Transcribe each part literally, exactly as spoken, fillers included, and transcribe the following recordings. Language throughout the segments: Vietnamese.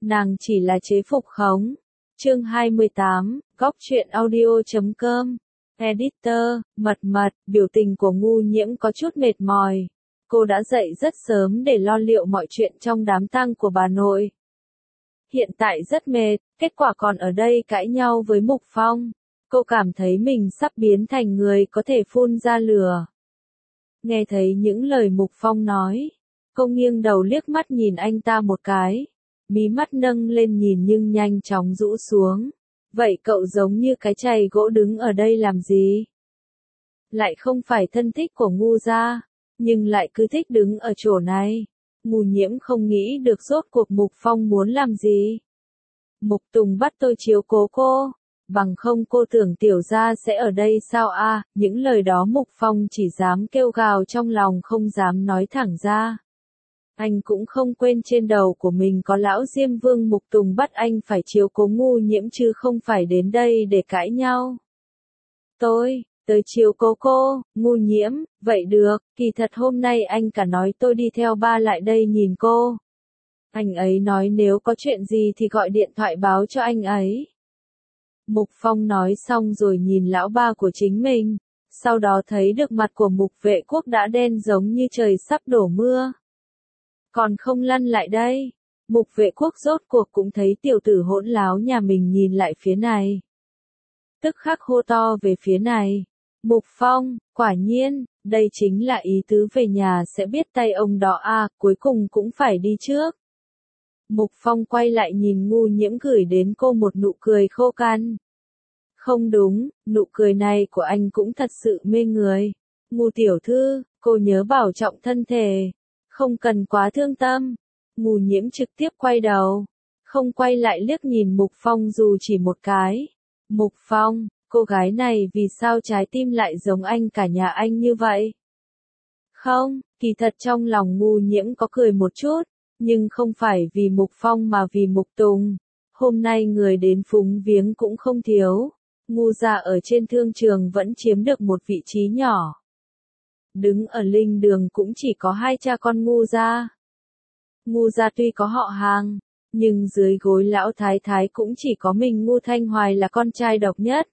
nàng chỉ là chế phục khống. Chương hai mươi tám, góc truyện audio chấm com. Editor, mật mật, biểu tình của Ngu Nhiễm có chút mệt mỏi. Cô đã dậy rất sớm để lo liệu mọi chuyện trong đám tang của bà nội. Hiện tại rất mệt, kết quả còn ở đây cãi nhau với Mục Phong. Cô cảm thấy mình sắp biến thành người có thể phun ra lửa. Nghe thấy những lời Mục Phong nói, cô nghiêng đầu liếc mắt nhìn anh ta một cái. Mí mắt nâng lên nhìn nhưng nhanh chóng rũ xuống. Vậy cậu giống như cái chày gỗ đứng ở đây làm gì? Lại không phải thân thích của Ngu gia, nhưng lại cứ thích đứng ở chỗ này. Ngu Nhiễm không nghĩ được rốt cuộc Mục Phong muốn làm gì. Mục Tùng bắt tôi chiếu cố cô, bằng không cô tưởng tiểu gia sẽ ở đây sao a? À, những lời đó Mục Phong chỉ dám kêu gào trong lòng không dám nói thẳng ra. Anh cũng không quên trên đầu của mình có lão Diêm Vương Mục Tùng bắt anh phải chiếu cố Ngu Nhiễm chứ không phải đến đây để cãi nhau. Tôi, tới chiếu cố cô, Ngu Nhiễm, vậy được, kỳ thật hôm nay anh cả nói tôi đi theo ba lại đây nhìn cô. Anh ấy nói nếu có chuyện gì thì gọi điện thoại báo cho anh ấy. Mục Phong nói xong rồi nhìn lão ba của chính mình, sau đó thấy được mặt của Mục Vệ Quốc đã đen giống như trời sắp đổ mưa. Còn không lăn lại đây. Mục Vệ Quốc rốt cuộc cũng thấy tiểu tử hỗn láo nhà mình nhìn lại phía này. Tức khắc hô to về phía này. Mục Phong, quả nhiên, đây chính là ý tứ về nhà sẽ biết tay ông đó à, cuối cùng cũng phải đi trước. Mục Phong quay lại nhìn Ngu Nhiễm gửi đến cô một nụ cười khô khan. Không đúng, nụ cười này của anh cũng thật sự mê người. Ngu tiểu thư, cô nhớ bảo trọng thân thể. Không cần quá thương tâm. Ngu Nhiễm trực tiếp quay đầu. Không quay lại liếc nhìn Mục Phong dù chỉ một cái. Mục Phong, cô gái này vì sao trái tim lại giống anh cả nhà anh như vậy? Không, kỳ thật trong lòng Ngu Nhiễm có cười một chút. Nhưng không phải vì Mục Phong mà vì Mục Tùng. Hôm nay người đến phúng viếng cũng không thiếu. Ngu gia ở trên thương trường vẫn chiếm được một vị trí nhỏ. Đứng ở linh đường cũng chỉ có hai cha con Ngu gia. Ngu gia tuy có họ hàng, nhưng dưới gối lão thái thái cũng chỉ có mình Ngu Thanh Hoài là con trai độc nhất.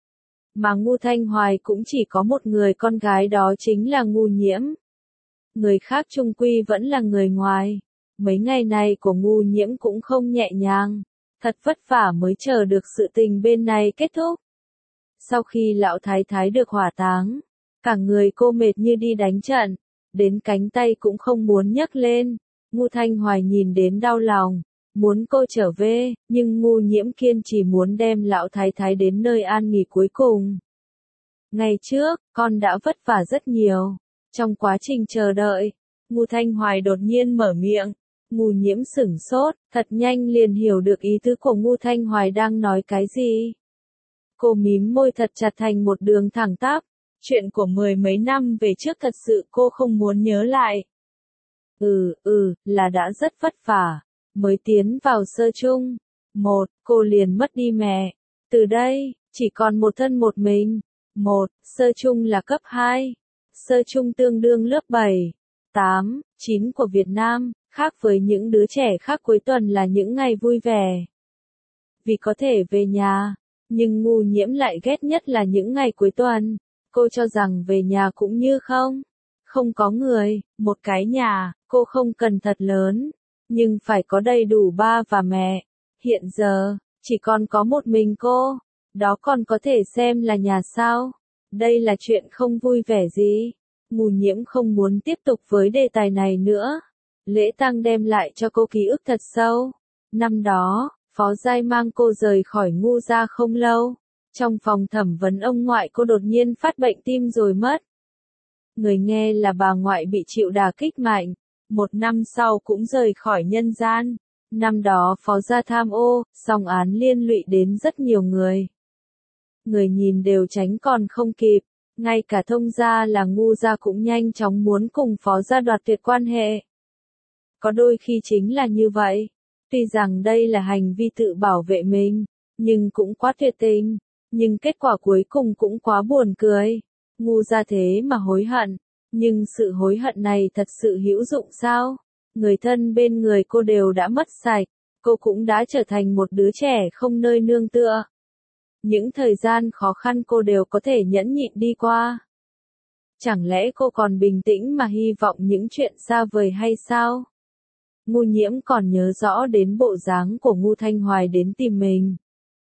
Mà Ngu Thanh Hoài cũng chỉ có một người con gái đó chính là Ngu Nhiễm. Người khác chung quy vẫn là người ngoài. Mấy ngày này của Ngu Nhiễm cũng không nhẹ nhàng. Thật vất vả mới chờ được sự tình bên này kết thúc. Sau khi lão thái thái được hỏa táng, cả người cô mệt như đi đánh trận, đến cánh tay cũng không muốn nhấc lên. Ngu Thanh Hoài nhìn đến đau lòng, muốn cô trở về, nhưng Ngu Nhiễm kiên trì muốn đem lão thái thái đến nơi an nghỉ cuối cùng. Ngày trước, con đã vất vả rất nhiều. Trong quá trình chờ đợi, Ngu Thanh Hoài đột nhiên mở miệng. Ngu Nhiễm sửng sốt, thật nhanh liền hiểu được ý tứ của Ngu Thanh Hoài đang nói cái gì. Cô mím môi thật chặt thành một đường thẳng tắp. Chuyện của mười mấy năm về trước thật sự cô không muốn nhớ lại. Ừ, ừ, là đã rất vất vả. Mới tiến vào sơ chung. Một, cô liền mất đi mẹ. Từ đây, chỉ còn một thân một mình. Một, sơ chung là cấp hai. Sơ chung tương đương lớp bảy, tám, chín của Việt Nam. Khác với những đứa trẻ khác cuối tuần là những ngày vui vẻ. Vì có thể về nhà. Nhưng Ngu Nhiễm lại ghét nhất là những ngày cuối tuần. Cô cho rằng về nhà cũng như không. Không có người, một cái nhà, cô không cần thật lớn. Nhưng phải có đầy đủ ba và mẹ. Hiện giờ, chỉ còn có một mình cô. Đó còn có thể xem là nhà sao? Đây là chuyện không vui vẻ gì. Ngu Nhiễm không muốn tiếp tục với đề tài này nữa. Lễ tang đem lại cho cô ký ức thật sâu. Năm đó, Phó Giai mang cô rời khỏi Ngu gia không lâu. Trong phòng thẩm vấn ông ngoại cô đột nhiên phát bệnh tim rồi mất. Người nghe là bà ngoại bị chịu đả kích mạnh. Một năm sau cũng rời khỏi nhân gian. Năm đó Phó gia tham ô, song án liên lụy đến rất nhiều người. Người nhìn đều tránh còn không kịp. Ngay cả thông gia là Ngu gia cũng nhanh chóng muốn cùng Phó gia đoạt tuyệt quan hệ. Có đôi khi chính là như vậy. Tuy rằng đây là hành vi tự bảo vệ mình, nhưng cũng quá tuyệt tình. Nhưng kết quả cuối cùng cũng quá buồn cười. Ngu gia thế mà hối hận. Nhưng sự hối hận này thật sự hữu dụng sao? Người thân bên người cô đều đã mất sạch. cô cũng đã trở thành một đứa trẻ không nơi nương tựa. Những thời gian khó khăn cô đều có thể nhẫn nhịn đi qua. Chẳng lẽ cô còn bình tĩnh mà hy vọng những chuyện xa vời hay sao? Ngu Nhiễm còn nhớ rõ đến bộ dáng của Ngu Thanh Hoài đến tìm mình.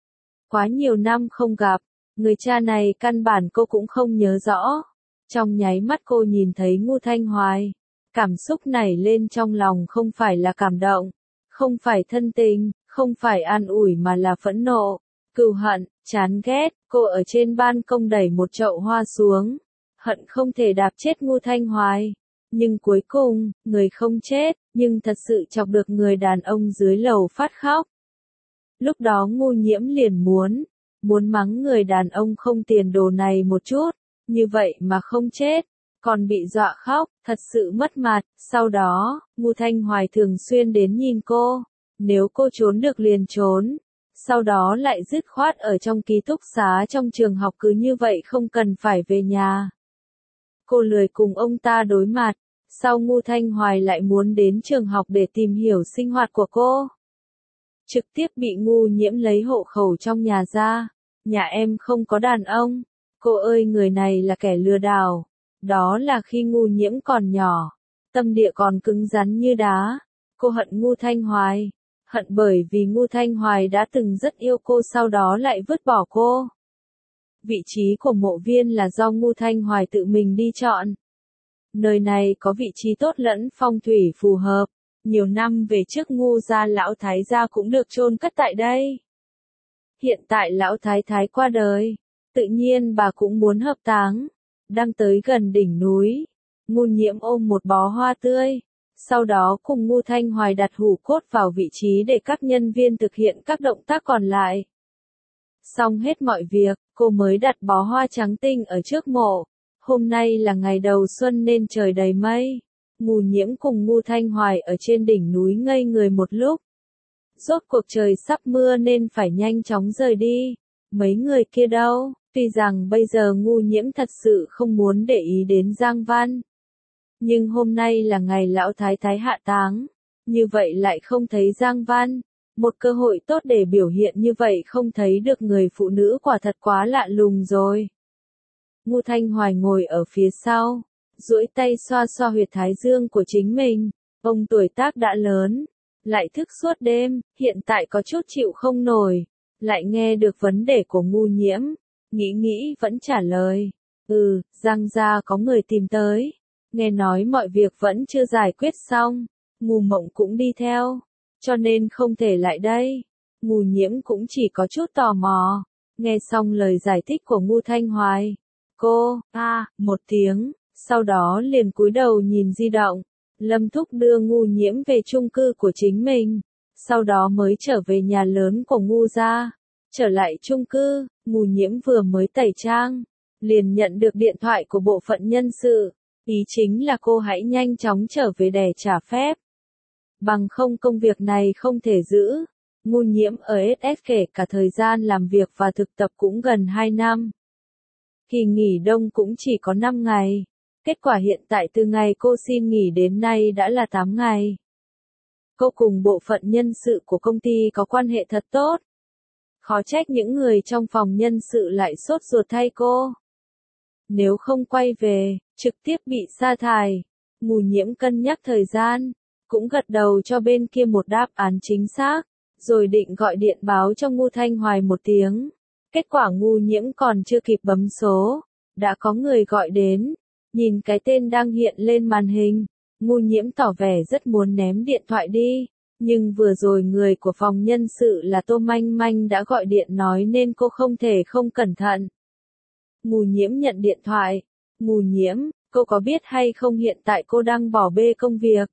Quá nhiều năm không gặp, người cha này căn bản cô cũng không nhớ rõ. Trong nháy mắt cô nhìn thấy Ngu Thanh Hoài, cảm xúc nảy lên trong lòng không phải là cảm động, không phải thân tình, không phải an ủi mà là phẫn nộ, cừu hận, chán ghét. Cô ở trên ban công đẩy một chậu hoa xuống, hận không thể đạp chết Ngu Thanh Hoài. Nhưng cuối cùng, người không chết, nhưng thật sự chọc được người đàn ông dưới lầu phát khóc. Lúc đó Ngu Nhiễm liền muốn, muốn mắng người đàn ông không tiền đồ này một chút, như vậy mà không chết, còn bị dọa khóc, thật sự mất mặt. Sau đó, Ngu Thanh Hoài thường xuyên đến nhìn cô, nếu cô trốn được liền trốn, sau đó lại dứt khoát ở trong ký túc xá trong trường học cứ như vậy không cần phải về nhà. Cô lười cùng ông ta đối mặt, sau Ngu Thanh Hoài lại muốn đến trường học để tìm hiểu sinh hoạt của cô. Trực tiếp bị Ngu Nhiễm lấy hộ khẩu trong nhà ra, nhà em không có đàn ông, cô ơi người này là kẻ lừa đảo. Đó là khi Ngu Nhiễm còn nhỏ, tâm địa còn cứng rắn như đá, cô hận Ngu Thanh Hoài, hận bởi vì Ngu Thanh Hoài đã từng rất yêu cô sau đó lại vứt bỏ cô. Vị trí của mộ viên là do Ngu Thanh Hoài tự mình đi chọn. Nơi này có vị trí tốt lẫn phong thủy phù hợp, nhiều năm về trước Ngu gia lão thái gia cũng được chôn cất tại đây. Hiện tại lão thái thái qua đời, tự nhiên bà cũng muốn hợp táng. Đang tới gần đỉnh núi, Ngu Nhiễm ôm một bó hoa tươi, sau đó cùng Ngu Thanh Hoài đặt hủ cốt vào vị trí để các nhân viên thực hiện các động tác còn lại. Xong hết mọi việc, cô mới đặt bó hoa trắng tinh ở trước mộ. Hôm nay là ngày đầu xuân nên trời đầy mây. Ngu Nhiễm cùng Ngu Thanh Hoài ở trên đỉnh núi ngây người một lúc. Rốt cuộc trời sắp mưa nên phải nhanh chóng rời đi. Mấy người kia đâu? Tuy rằng bây giờ Ngu Nhiễm thật sự không muốn để ý đến Giang Văn. Nhưng hôm nay là ngày lão thái thái hạ táng. Như vậy lại không thấy Giang Văn. Một cơ hội tốt để biểu hiện như vậy không thấy được người phụ nữ quả thật quá lạ lùng rồi. Ngu Thanh Hoài ngồi ở phía sau, duỗi tay xoa xoa huyệt thái dương của chính mình. Ông tuổi tác đã lớn, lại thức suốt đêm, hiện tại có chút chịu không nổi. Lại nghe được vấn đề của Ngu Nhiễm, nghĩ nghĩ vẫn trả lời. Ừ, Giang gia có người tìm tới. Nghe nói mọi việc vẫn chưa giải quyết xong, Ngu Mộng cũng đi theo, cho nên không thể lại đây. Ngu Nhiễm cũng chỉ có chút tò mò. Nghe xong lời giải thích của Ngu Thanh Hoài, cô, a, à, một tiếng, sau đó liền cúi đầu nhìn di động. Lâm Thúc đưa Ngu Nhiễm về chung cư của chính mình, sau đó mới trở về nhà lớn của Ngu gia. Trở lại chung cư, Ngu Nhiễm vừa mới tẩy trang, liền nhận được điện thoại của bộ phận nhân sự. Ý chính là cô hãy nhanh chóng trở về để trả phép. Bằng không công việc này không thể giữ. Ngu Nhiễm ở ét ét kể cả thời gian làm việc và thực tập cũng gần hai năm. Kỳ nghỉ đông cũng chỉ có năm ngày. Kết quả hiện tại từ ngày cô xin nghỉ đến nay đã là tám ngày. Cô cùng bộ phận nhân sự của công ty có quan hệ thật tốt. Khó trách những người trong phòng nhân sự lại sốt ruột thay cô. Nếu không quay về, trực tiếp bị sa thải. Ngu Nhiễm cân nhắc thời gian, cũng gật đầu cho bên kia một đáp án chính xác, rồi định gọi điện báo cho Ngu Thanh Hoài một tiếng. Kết quả Ngu Nhiễm còn chưa kịp bấm số, đã có người gọi đến. Nhìn cái tên đang hiện lên màn hình, Ngu Nhiễm tỏ vẻ rất muốn ném điện thoại đi, nhưng vừa rồi người của phòng nhân sự là Tô Manh Manh đã gọi điện nói nên cô không thể không cẩn thận. Ngu Nhiễm nhận điện thoại. Ngu Nhiễm, cô có biết hay không hiện tại cô đang bỏ bê công việc?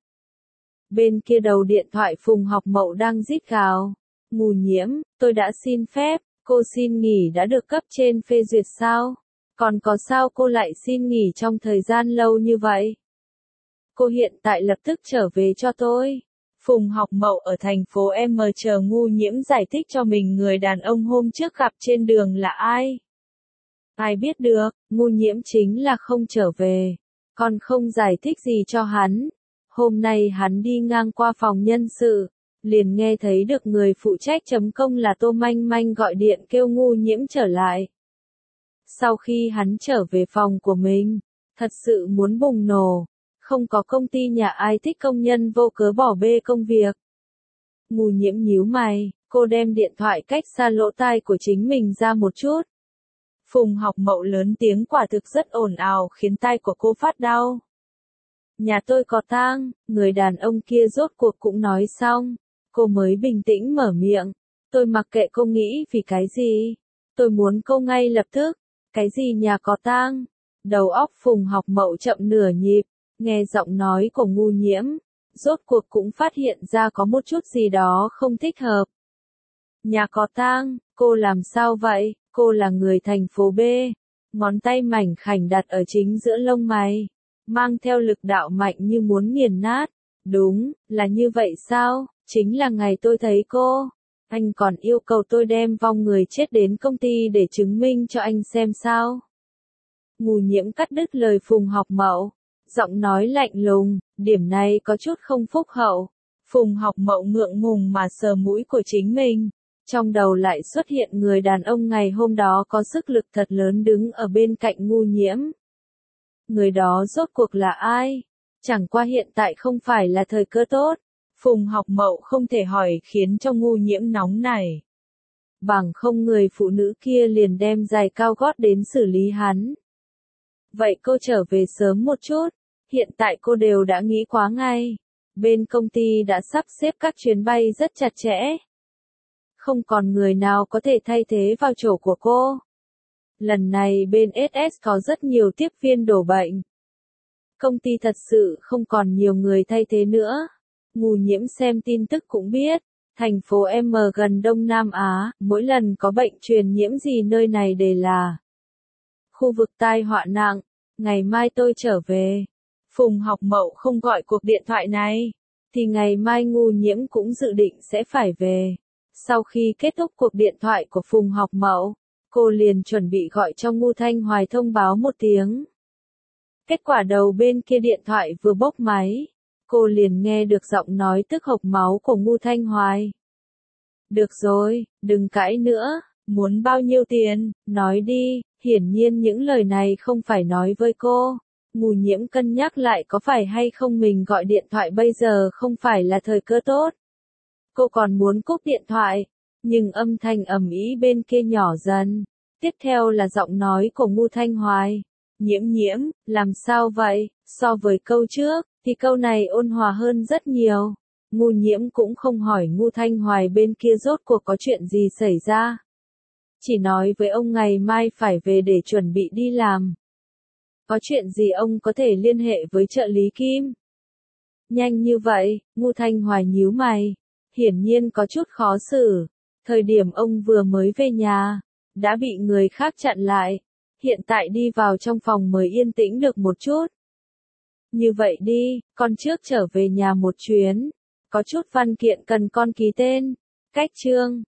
Bên kia đầu điện thoại Phùng Học Mậu đang rít gào. Ngu Nhiễm, tôi đã xin phép, cô xin nghỉ đã được cấp trên phê duyệt sao? Còn có sao cô lại xin nghỉ trong thời gian lâu như vậy? Cô hiện tại lập tức trở về cho tôi. Phùng Học Mậu ở thành phố M chờ Ngu Nhiễm giải thích cho mình người đàn ông hôm trước gặp trên đường là ai. Ai biết được, Ngu Nhiễm chính là không trở về, còn không giải thích gì cho hắn. Hôm nay hắn đi ngang qua phòng nhân sự, liền nghe thấy được người phụ trách chấm công là Tô Manh Manh gọi điện kêu Ngu Nhiễm trở lại. Sau khi hắn trở về phòng của mình, thật sự muốn bùng nổ, không có công ty nhà ai thích công nhân vô cớ bỏ bê công việc. Ngu Nhiễm nhíu mày, cô đem điện thoại cách xa lỗ tai của chính mình ra một chút. Phùng Học Mậu lớn tiếng quả thực rất ồn ào khiến tai của cô phát đau. Nhà tôi có tang, người đàn ông kia rốt cuộc cũng nói xong, cô mới bình tĩnh mở miệng. Tôi mặc kệ cô nghĩ vì cái gì, tôi muốn cô ngay lập tức. Cái gì nhà có tang? Đầu óc Phùng Học Mậu chậm nửa nhịp, nghe giọng nói của Ngu Nhiễm, rốt cuộc cũng phát hiện ra có một chút gì đó không thích hợp. Nhà có tang, cô làm sao vậy? Cô là người thành phố B. Ngón tay mảnh khảnh đặt ở chính giữa lông mày, mang theo lực đạo mạnh như muốn nghiền nát. Đúng, là như vậy sao? Chính là ngày tôi thấy cô. Anh còn yêu cầu tôi đem vong người chết đến công ty để chứng minh cho anh xem sao? Ngu Nhiễm cắt đứt lời Phùng Học Mậu, giọng nói lạnh lùng, điểm này có chút không phúc hậu. Phùng Học Mậu ngượng ngùng mà sờ mũi của chính mình, trong đầu lại xuất hiện người đàn ông ngày hôm đó có sức lực thật lớn đứng ở bên cạnh Ngu Nhiễm. Người đó rốt cuộc là ai? Chẳng qua hiện tại không phải là thời cơ tốt. Phùng Học Mậu không thể hỏi khiến cho Ngu Nhiễm nóng nảy. Bằng không người phụ nữ kia liền đem giày cao gót đến xử lý hắn. Vậy cô trở về sớm một chút, hiện tại cô đều đã nghĩ quá ngay. Bên công ty đã sắp xếp các chuyến bay rất chặt chẽ. Không còn người nào có thể thay thế vào chỗ của cô. Lần này bên ét ét có rất nhiều tiếp viên đổ bệnh. Công ty thật sự không còn nhiều người thay thế nữa. Ngu Nhiễm xem tin tức cũng biết, thành phố M gần Đông Nam Á, mỗi lần có bệnh truyền nhiễm gì nơi này đều là khu vực tai họa nặng. Ngày mai tôi trở về. Phùng Học Mậu không gọi cuộc điện thoại này, thì ngày mai Ngu Nhiễm cũng dự định sẽ phải về. Sau khi kết thúc cuộc điện thoại của Phùng Học Mậu, cô liền chuẩn bị gọi cho Ngu Thanh Hoài thông báo một tiếng. Kết quả đầu bên kia điện thoại vừa bốc máy, cô liền nghe được giọng nói tức hộc máu của Ngu Thanh Hoài. Được rồi, đừng cãi nữa, muốn bao nhiêu tiền, nói đi. Hiển nhiên những lời này không phải nói với cô. Ngu Nhiễm cân nhắc lại có phải hay không mình gọi điện thoại bây giờ không phải là thời cơ tốt. Cô còn muốn cúp điện thoại, nhưng âm thanh ầm ĩ bên kia nhỏ dần. Tiếp theo là giọng nói của Ngu Thanh Hoài. Nhiễm Nhiễm, làm sao vậy? So với câu trước, thì câu này ôn hòa hơn rất nhiều. Ngu Nhiễm cũng không hỏi Ngu Thanh Hoài bên kia rốt cuộc có chuyện gì xảy ra. Chỉ nói với ông ngày mai phải về để chuẩn bị đi làm. Có chuyện gì ông có thể liên hệ với trợ lý Kim? Nhanh như vậy, Ngu Thanh Hoài nhíu mày, hiển nhiên có chút khó xử. Thời điểm ông vừa mới về nhà, đã bị người khác chặn lại. Hiện tại đi vào trong phòng mới yên tĩnh được một chút. Như vậy đi, con trước trở về nhà một chuyến. Có chút văn kiện cần con ký tên. Cách chương